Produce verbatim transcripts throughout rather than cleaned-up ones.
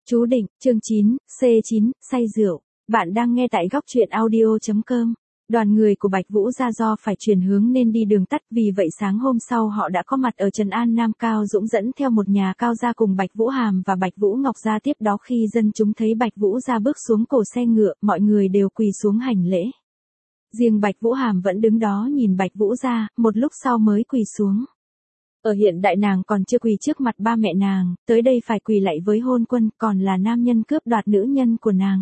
Chú định, chương chín, C chín, say rượu. Bạn đang nghe tại góc truyện audio chấm com. Đoàn người của Bạch Vũ Gia do phải chuyển hướng nên đi đường tắt, vì vậy sáng hôm sau họ đã có mặt ở Trần An Nam. Cao Dũng dẫn theo một nhà Cao Gia cùng Bạch Vũ Hàm và Bạch Vũ Ngọc Gia. Tiếp đó khi dân chúng thấy Bạch Vũ Gia bước xuống cổ xe ngựa, mọi người đều quỳ xuống hành lễ. Riêng Bạch Vũ Hàm vẫn đứng đó nhìn Bạch Vũ Gia, một lúc sau mới quỳ xuống. Ở hiện đại nàng còn chưa quỳ trước mặt ba mẹ nàng, tới đây phải quỳ lạy với hôn quân, còn là nam nhân cướp đoạt nữ nhân của nàng.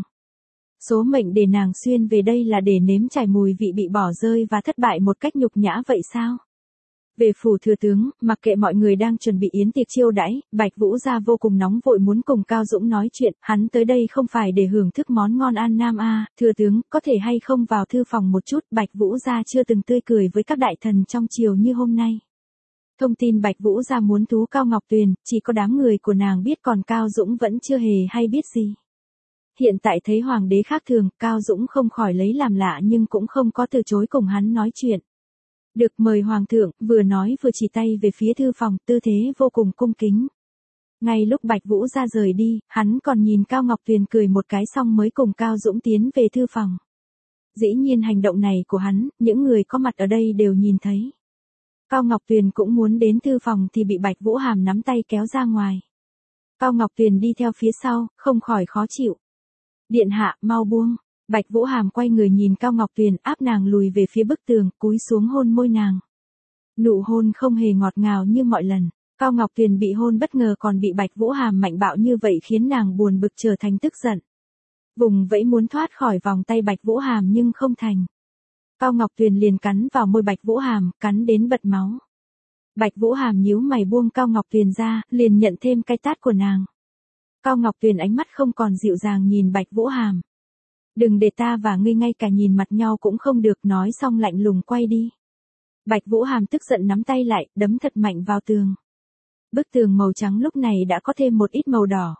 Số mệnh để nàng xuyên về đây là để nếm trải mùi vị bị bỏ rơi và thất bại một cách nhục nhã vậy sao? Về phủ thừa tướng, mặc kệ mọi người đang chuẩn bị yến tiệc chiêu đãi, Bạch Vũ Gia vô cùng nóng vội muốn cùng Cao Dũng nói chuyện, hắn tới đây không phải để hưởng thức món ngon An Nam a, thừa tướng, có thể hay không vào thư phòng một chút. Bạch Vũ Gia chưa từng tươi cười với các đại thần trong triều như hôm nay. Thông tin Bạch Vũ Gia muốn thú Cao Ngọc Tuyền, chỉ có đám người của nàng biết, còn Cao Dũng vẫn chưa hề hay biết gì. Hiện tại thấy hoàng đế khác thường, Cao Dũng không khỏi lấy làm lạ nhưng cũng không có từ chối cùng hắn nói chuyện. Được mời hoàng thượng, vừa nói vừa chỉ tay về phía thư phòng, tư thế vô cùng cung kính. Ngay lúc Bạch Vũ Gia rời đi, hắn còn nhìn Cao Ngọc Tuyền cười một cái xong mới cùng Cao Dũng tiến về thư phòng. Dĩ nhiên hành động này của hắn, những người có mặt ở đây đều nhìn thấy. Cao Ngọc Tuyền cũng muốn đến thư phòng thì bị Bạch Vũ Hàm nắm tay kéo ra ngoài. Cao Ngọc Tuyền đi theo phía sau, không khỏi khó chịu. Điện hạ, mau buông. Bạch Vũ Hàm quay người nhìn Cao Ngọc Tuyền, áp nàng lùi về phía bức tường, cúi xuống hôn môi nàng. Nụ hôn không hề ngọt ngào như mọi lần. Cao Ngọc Tuyền bị hôn bất ngờ còn bị Bạch Vũ Hàm mạnh bạo như vậy khiến nàng buồn bực trở thành tức giận. Vùng vẫy muốn thoát khỏi vòng tay Bạch Vũ Hàm nhưng không thành. Cao Ngọc Tuyền liền cắn vào môi Bạch Vũ Hàm, cắn đến bật máu. Bạch Vũ Hàm nhíu mày buông Cao Ngọc Tuyền ra, liền nhận thêm cái tát của nàng. Cao Ngọc Tuyền ánh mắt không còn dịu dàng nhìn Bạch Vũ Hàm. Đừng để ta và ngươi ngay cả nhìn mặt nhau cũng không được, nói xong lạnh lùng quay đi. Bạch Vũ Hàm tức giận nắm tay lại, đấm thật mạnh vào tường. Bức tường màu trắng lúc này đã có thêm một ít màu đỏ.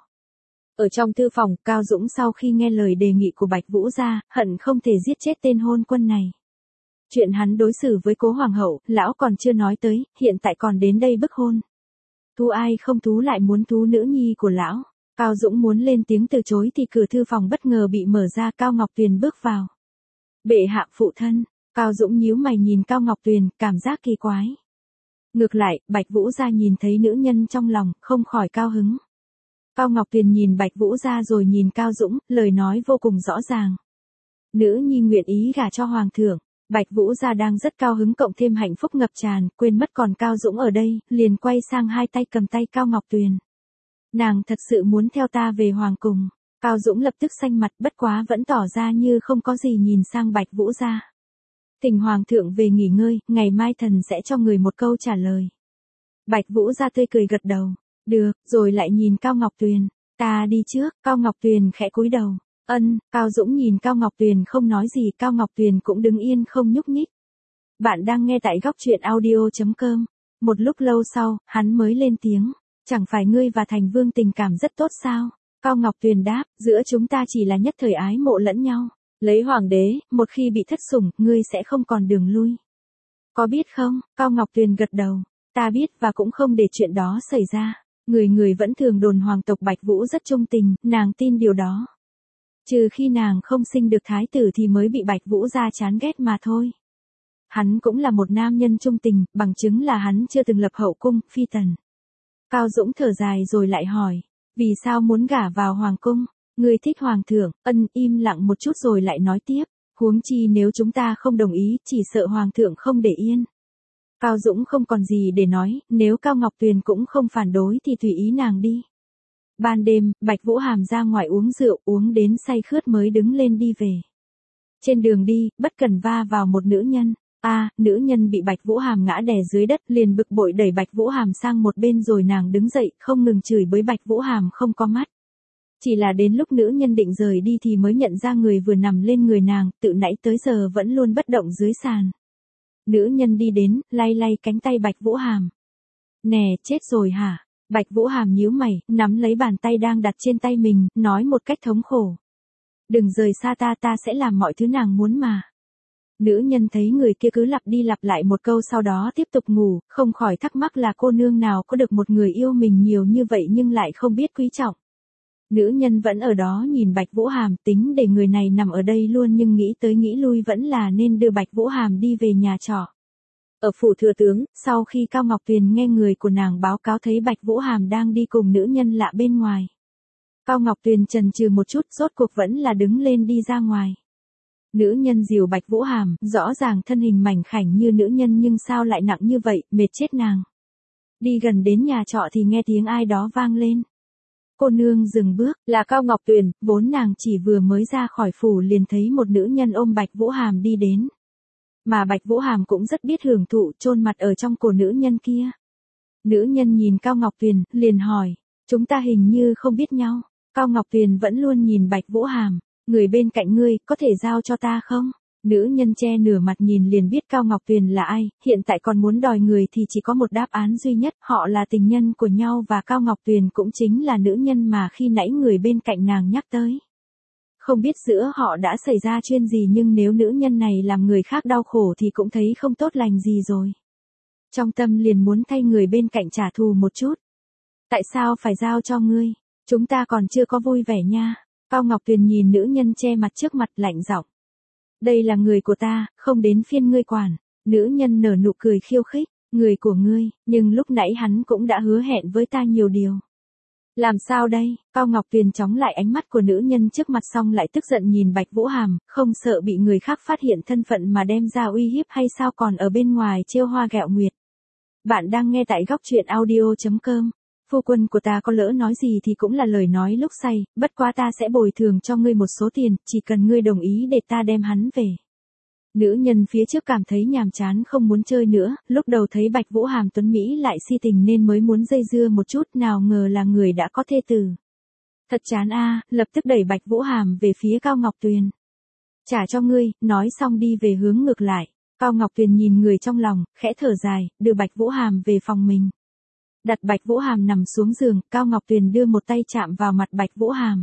Ở trong thư phòng, Cao Dũng sau khi nghe lời đề nghị của Bạch Vũ Gia, hận không thể giết chết tên hôn quân này. Chuyện hắn đối xử với cố hoàng hậu, lão còn chưa nói tới, hiện tại còn đến đây bức hôn. Thú ai không thú lại muốn thú nữ nhi của lão. Cao Dũng muốn lên tiếng từ chối thì cửa thư phòng bất ngờ bị mở ra, Cao Ngọc Tuyền bước vào. Bệ hạ phụ thân. Cao Dũng nhíu mày nhìn Cao Ngọc Tuyền, cảm giác kỳ quái. Ngược lại, Bạch Vũ Gia nhìn thấy nữ nhân trong lòng, không khỏi cao hứng. Cao Ngọc Tuyền nhìn Bạch Vũ Gia rồi nhìn Cao Dũng, lời nói vô cùng rõ ràng. Nữ nhi nguyện ý gả cho hoàng thượng. Bạch Vũ Gia đang rất cao hứng cộng thêm hạnh phúc ngập tràn, quên mất còn Cao Dũng ở đây, liền quay sang hai tay cầm tay Cao Ngọc Tuyền. Nàng thật sự muốn theo ta về hoàng cung. Cao Dũng lập tức xanh mặt, bất quá vẫn tỏ ra như không có gì nhìn sang Bạch Vũ Gia. Thỉnh hoàng thượng về nghỉ ngơi, ngày mai thần sẽ cho người một câu trả lời. Bạch Vũ Gia tươi cười gật đầu. Được, rồi lại nhìn Cao Ngọc Tuyền. Ta đi trước. Cao Ngọc Tuyền khẽ cúi đầu. Ân. Cao Dũng nhìn Cao Ngọc Tuyền không nói gì, Cao Ngọc Tuyền cũng đứng yên không nhúc nhích. Bạn đang nghe tại góc truyện audio chấm com. Một lúc lâu sau, hắn mới lên tiếng. Chẳng phải ngươi và Thành Vương tình cảm rất tốt sao? Cao Ngọc Tuyền đáp, giữa chúng ta chỉ là nhất thời ái mộ lẫn nhau. Lấy hoàng đế, một khi bị thất sủng, ngươi sẽ không còn đường lui. Có biết không? Cao Ngọc Tuyền gật đầu. Ta biết và cũng không để chuyện đó xảy ra. Người người vẫn thường đồn hoàng tộc Bạch Vũ rất trung tình, nàng tin điều đó. Trừ khi nàng không sinh được thái tử thì mới bị Bạch Vũ Gia chán ghét mà thôi. Hắn cũng là một nam nhân trung tình, bằng chứng là hắn chưa từng lập hậu cung, phi tần. Cao Dũng thở dài rồi lại hỏi, vì sao muốn gả vào hoàng cung? Ngươi thích hoàng thượng? Ân. Im lặng một chút rồi lại nói tiếp, huống chi nếu chúng ta không đồng ý, chỉ sợ hoàng thượng không để yên. Cao Dũng không còn gì để nói, nếu Cao Ngọc Tuyền cũng không phản đối thì tùy ý nàng đi. Ban đêm, Bạch Vũ Hàm ra ngoài uống rượu, uống đến say khướt mới đứng lên đi về. Trên đường đi, bất cần va vào một nữ nhân. A, à, nữ nhân bị Bạch Vũ Hàm ngã đè dưới đất, liền bực bội đẩy Bạch Vũ Hàm sang một bên rồi nàng đứng dậy, không ngừng chửi bới Bạch Vũ Hàm không có mắt. Chỉ là đến lúc nữ nhân định rời đi thì mới nhận ra người vừa nằm lên người nàng, tự nãy tới giờ vẫn luôn bất động dưới sàn. Nữ nhân đi đến, lay lay cánh tay Bạch Vũ Hàm. Nè, chết rồi hả? Bạch Vũ Hàm nhíu mày, nắm lấy bàn tay đang đặt trên tay mình, nói một cách thống khổ. Đừng rời xa ta, ta sẽ làm mọi thứ nàng muốn mà. Nữ nhân thấy người kia cứ lặp đi lặp lại một câu sau đó tiếp tục ngủ, không khỏi thắc mắc là cô nương nào có được một người yêu mình nhiều như vậy nhưng lại không biết quý trọng. Nữ nhân vẫn ở đó nhìn Bạch Vũ Hàm, tính để người này nằm ở đây luôn nhưng nghĩ tới nghĩ lui vẫn là nên đưa Bạch Vũ Hàm đi về nhà trọ. Ở phủ thừa tướng, sau khi Cao Ngọc Tuyền nghe người của nàng báo cáo thấy Bạch Vũ Hàm đang đi cùng nữ nhân lạ bên ngoài. Cao Ngọc Tuyền chần chừ một chút, rốt cuộc vẫn là đứng lên đi ra ngoài. Nữ nhân dìu Bạch Vũ Hàm, rõ ràng thân hình mảnh khảnh như nữ nhân nhưng sao lại nặng như vậy, mệt chết nàng. Đi gần đến nhà trọ thì nghe tiếng ai đó vang lên. Cô nương dừng bước, là Cao Ngọc Tuyền, vốn nàng chỉ vừa mới ra khỏi phủ liền thấy một nữ nhân ôm Bạch Vũ Hàm đi đến. Mà Bạch Vũ Hàm cũng rất biết hưởng thụ, chôn mặt ở trong cổ nữ nhân kia. Nữ nhân nhìn Cao Ngọc Tuyền, liền hỏi, chúng ta hình như không biết nhau. Cao Ngọc Tuyền vẫn luôn nhìn Bạch Vũ Hàm, người bên cạnh ngươi, có thể giao cho ta không? Nữ nhân che nửa mặt nhìn liền biết Cao Ngọc Tuyền là ai, hiện tại còn muốn đòi người thì chỉ có một đáp án duy nhất, họ là tình nhân của nhau và Cao Ngọc Tuyền cũng chính là nữ nhân mà khi nãy người bên cạnh nàng nhắc tới. Không biết giữa họ đã xảy ra chuyện gì nhưng nếu nữ nhân này làm người khác đau khổ thì cũng thấy không tốt lành gì rồi. Trong tâm liền muốn thay người bên cạnh trả thù một chút. Tại sao phải giao cho ngươi? Chúng ta còn chưa có vui vẻ nha. Cao Ngọc Tuyền nhìn nữ nhân che mặt trước mặt lạnh giọng. Đây là người của ta, không đến phiên ngươi quản. Nữ nhân nở nụ cười khiêu khích, người của ngươi, nhưng lúc nãy hắn cũng đã hứa hẹn với ta nhiều điều. Làm sao đây? Cao Ngọc Tuyền chống lại ánh mắt của nữ nhân trước mặt xong lại tức giận nhìn Bạch Vũ Hàm, không sợ bị người khác phát hiện thân phận mà đem ra uy hiếp hay sao còn ở bên ngoài trêu hoa ghẹo nguyệt. Bạn đang nghe tại góc truyện audio chấm com. Phu quân của ta có lỡ nói gì thì cũng là lời nói lúc say, bất quá ta sẽ bồi thường cho ngươi một số tiền, chỉ cần ngươi đồng ý để ta đem hắn về. Nữ nhân phía trước cảm thấy nhàm chán không muốn chơi nữa, lúc đầu thấy Bạch Vũ Hàm tuấn Mỹ lại si tình nên mới muốn dây dưa một chút, nào ngờ là người đã có thê tử. Thật chán a, lập tức đẩy Bạch Vũ Hàm về phía Cao Ngọc Tuyền. Trả cho ngươi, nói xong đi về hướng ngược lại. Cao Ngọc Tuyền nhìn người trong lòng, khẽ thở dài, đưa Bạch Vũ Hàm về phòng mình. Đặt Bạch Vũ Hàm nằm xuống giường, Cao Ngọc Tuyền đưa một tay chạm vào mặt Bạch Vũ Hàm.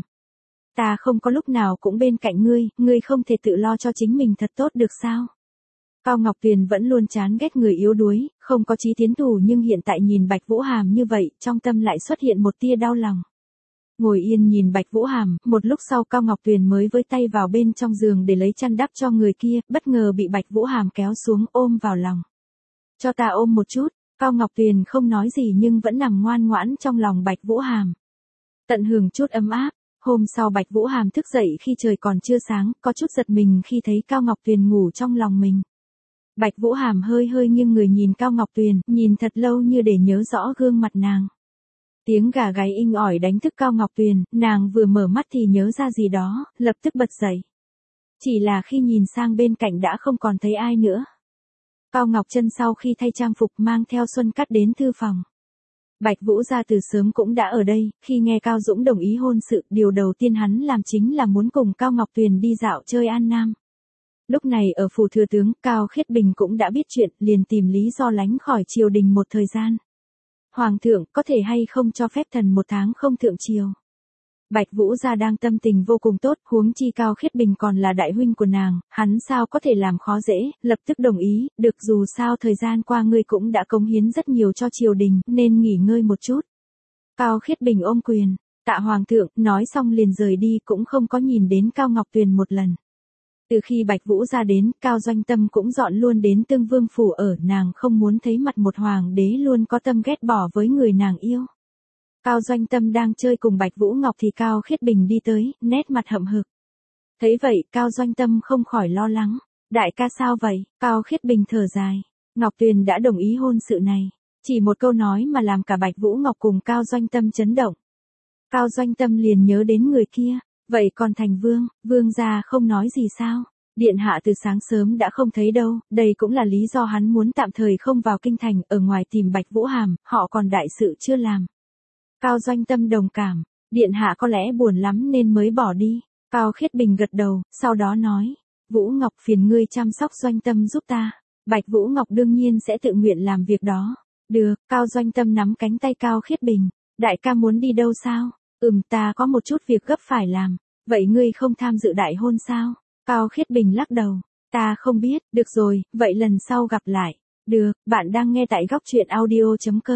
Ta không có lúc nào cũng bên cạnh ngươi, ngươi không thể tự lo cho chính mình thật tốt được sao? Cao Ngọc Tuyền vẫn luôn chán ghét người yếu đuối, không có chí tiến thủ nhưng hiện tại nhìn Bạch Vũ Hàm như vậy, trong tâm lại xuất hiện một tia đau lòng. Ngồi yên nhìn Bạch Vũ Hàm, một lúc sau Cao Ngọc Tuyền mới với tay vào bên trong giường để lấy chăn đắp cho người kia, bất ngờ bị Bạch Vũ Hàm kéo xuống ôm vào lòng. Cho ta ôm một chút. Cao Ngọc Tuyền không nói gì nhưng vẫn nằm ngoan ngoãn trong lòng Bạch Vũ Hàm. Tận hưởng chút ấm áp, hôm sau Bạch Vũ Hàm thức dậy khi trời còn chưa sáng, có chút giật mình khi thấy Cao Ngọc Tuyền ngủ trong lòng mình. Bạch Vũ Hàm hơi hơi nghiêng người nhìn Cao Ngọc Tuyền, nhìn thật lâu như để nhớ rõ gương mặt nàng. Tiếng gà gáy inh ỏi đánh thức Cao Ngọc Tuyền, nàng vừa mở mắt thì nhớ ra gì đó, lập tức bật dậy. Chỉ là khi nhìn sang bên cạnh đã không còn thấy ai nữa. Cao Ngọc Trân sau khi thay trang phục mang theo Xuân Cát đến thư phòng. Bạch Vũ gia từ sớm cũng đã ở đây, khi nghe Cao Dũng đồng ý hôn sự, điều đầu tiên hắn làm chính là muốn cùng Cao Ngọc Tuyền đi dạo chơi An Nam. Lúc này ở phủ thừa tướng, Cao Khiết Bình cũng đã biết chuyện, liền tìm lý do lánh khỏi triều đình một thời gian. Hoàng thượng, có thể hay không cho phép thần một tháng không thượng triều? Bạch Vũ gia đang tâm tình vô cùng tốt, huống chi Cao Khiết Bình còn là đại huynh của nàng, hắn sao có thể làm khó dễ, lập tức đồng ý, được dù sao thời gian qua ngươi cũng đã cống hiến rất nhiều cho triều đình, nên nghỉ ngơi một chút. Cao Khiết Bình ôm quyền, tạ hoàng thượng, nói xong liền rời đi cũng không có nhìn đến Cao Ngọc Tuyền một lần. Từ khi Bạch Vũ gia đến, Cao Doanh Tâm cũng dọn luôn đến Tương Vương phủ ở, nàng không muốn thấy mặt một hoàng đế luôn có tâm ghét bỏ với người nàng yêu. Cao Doanh Tâm đang chơi cùng Bạch Vũ Ngọc thì Cao Khiết Bình đi tới, nét mặt hậm hực. Thấy vậy, Cao Doanh Tâm không khỏi lo lắng. Đại ca sao vậy? Cao Khiết Bình thở dài. Ngọc Tuyền đã đồng ý hôn sự này. Chỉ một câu nói mà làm cả Bạch Vũ Ngọc cùng Cao Doanh Tâm chấn động. Cao Doanh Tâm liền nhớ đến người kia. Vậy còn Thành Vương, Vương gia không nói gì sao? Điện hạ từ sáng sớm đã không thấy đâu, đây cũng là lý do hắn muốn tạm thời không vào kinh thành, ở ngoài tìm Bạch Vũ Hàm, họ còn đại sự chưa làm. Cao Doanh Tâm đồng cảm, điện hạ có lẽ buồn lắm nên mới bỏ đi. Cao Khiết Bình gật đầu, sau đó nói, Vũ Ngọc phiền ngươi chăm sóc Doanh Tâm giúp ta. Bạch Vũ Ngọc đương nhiên sẽ tự nguyện làm việc đó. Được, Cao Doanh Tâm nắm cánh tay Cao Khiết Bình. Đại ca muốn đi đâu sao? Ừm, ta có một chút việc gấp phải làm. Vậy ngươi không tham dự đại hôn sao? Cao Khiết Bình lắc đầu. Ta không biết, được rồi, vậy lần sau gặp lại. Được, bạn đang nghe tại góc truyện audio chấm com.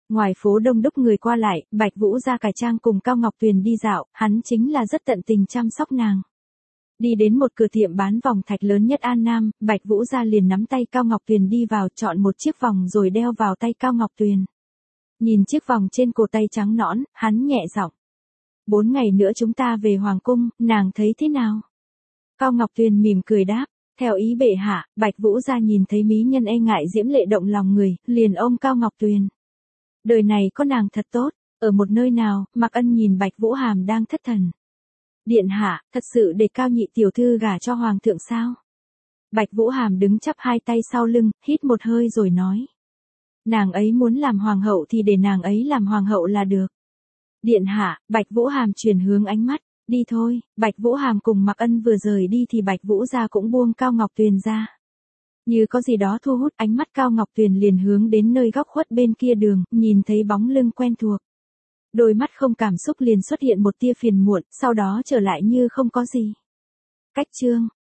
Ngoài phố đông đúc người qua lại, Bạch Vũ Gia cải trang cùng Cao Ngọc Tuyền đi dạo, hắn chính là rất tận tình chăm sóc nàng. Đi đến một cửa tiệm bán vòng thạch lớn nhất An Nam, Bạch Vũ Gia liền nắm tay Cao Ngọc Tuyền đi vào, chọn một chiếc vòng rồi đeo vào tay Cao Ngọc Tuyền. Nhìn chiếc vòng trên cổ tay trắng nõn, hắn nhẹ giọng. Bốn ngày nữa chúng ta về Hoàng Cung, nàng thấy thế nào? Cao Ngọc Tuyền mỉm cười đáp. Theo ý bệ hạ, Bạch Vũ Gia nhìn thấy mỹ nhân e ngại diễm lệ động lòng người, liền ôm Cao Ngọc Tuyền. Đời này có nàng thật tốt, ở một nơi nào, Mạc Ân nhìn Bạch Vũ Hàm đang thất thần. Điện hạ, thật sự để Cao nhị tiểu thư gả cho Hoàng thượng sao? Bạch Vũ Hàm đứng chắp hai tay sau lưng, hít một hơi rồi nói. Nàng ấy muốn làm hoàng hậu thì để nàng ấy làm hoàng hậu là được. Điện hạ, Bạch Vũ Hàm chuyển hướng ánh mắt. Đi thôi, Bạch Vũ Hàm cùng Mạc Ân vừa rời đi thì Bạch Vũ Gia cũng buông Cao Ngọc Tuyền ra. Như có gì đó thu hút ánh mắt Cao Ngọc Tuyền liền hướng đến nơi góc khuất bên kia đường, nhìn thấy bóng lưng quen thuộc. Đôi mắt không cảm xúc liền xuất hiện một tia phiền muộn, sau đó trở lại như không có gì. Cách chương